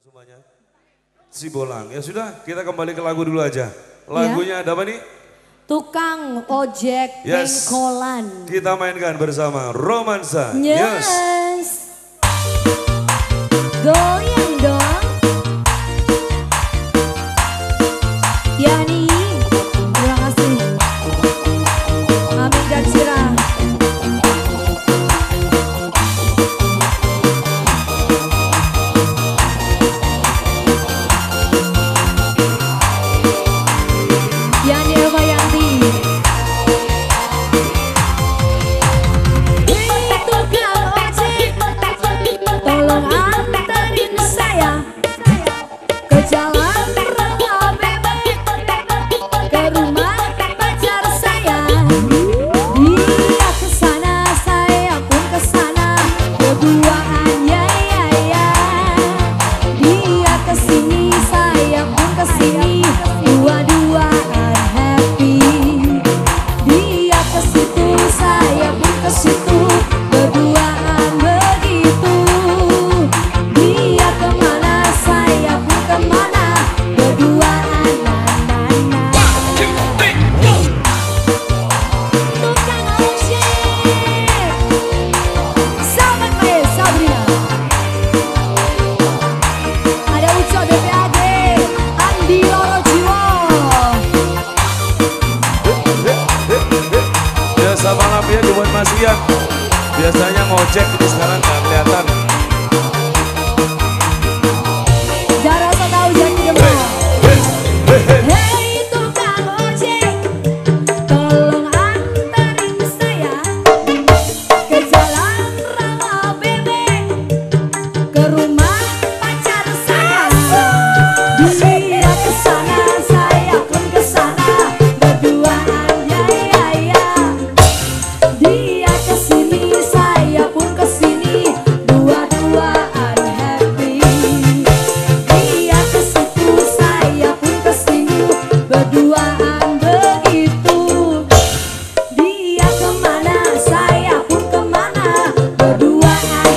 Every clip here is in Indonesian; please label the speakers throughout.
Speaker 1: Semuanya si Bolang. Ya sudah, kita kembali ke lagu dulu aja. Lagunya ada apa nih?
Speaker 2: Tukang ojek pengkolan.
Speaker 1: Kita mainkan bersama Romansa.
Speaker 2: Yes. Goyang dong. Yani, terima kasih. Amin dan Cira.
Speaker 1: Malam ya dibuat Mas Ian. Biasanya ngojek ini sekarang nggak kelihatan.
Speaker 2: Jarang so tahu jadi demam. Hei tukang ojek, tolong anterin saya ke jalan Rawa Bebek, ke rumah pacar saya. Dia kesana, saya pun kesana, berduaan ya. Dia kesini, saya pun kesini, dua-duaan happy. Dia kesitu, saya pun kesini, berduaan begitu. Dia kemana, saya pun kemana, berduaan.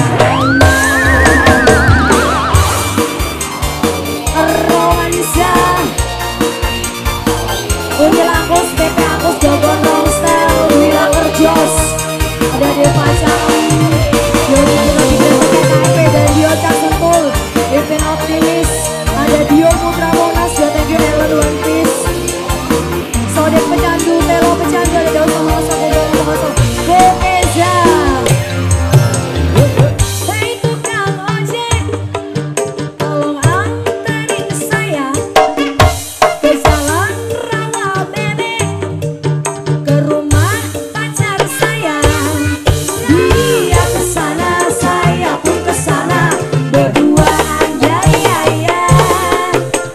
Speaker 2: Romansa Uni Langkus, BP Angkus, Jogon Rongstel, Wila Kerjos, ada di Pacaran, Yoni lagi pakai KP dan Dio Casentul, Ipin Optimis, ada Dio Putra Monas, thank you Ellen One Piece, Sodet Pecandu, Telo Pecandu, ada Daun Pengoso, Kokeza. Hei tukang ojek, tolong anterin saya ke jalan Rawa Bebek, ke rumah pacar saya. Dia kesana, saya pun kesana, berduaan ya.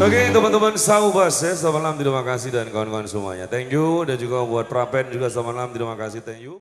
Speaker 1: Oke teman-teman Saubas ya, selamat malam, terima kasih dan kawan-kawan semuanya. Thank you, dan juga buat Prapen juga selamat malam, terima kasih, thank you.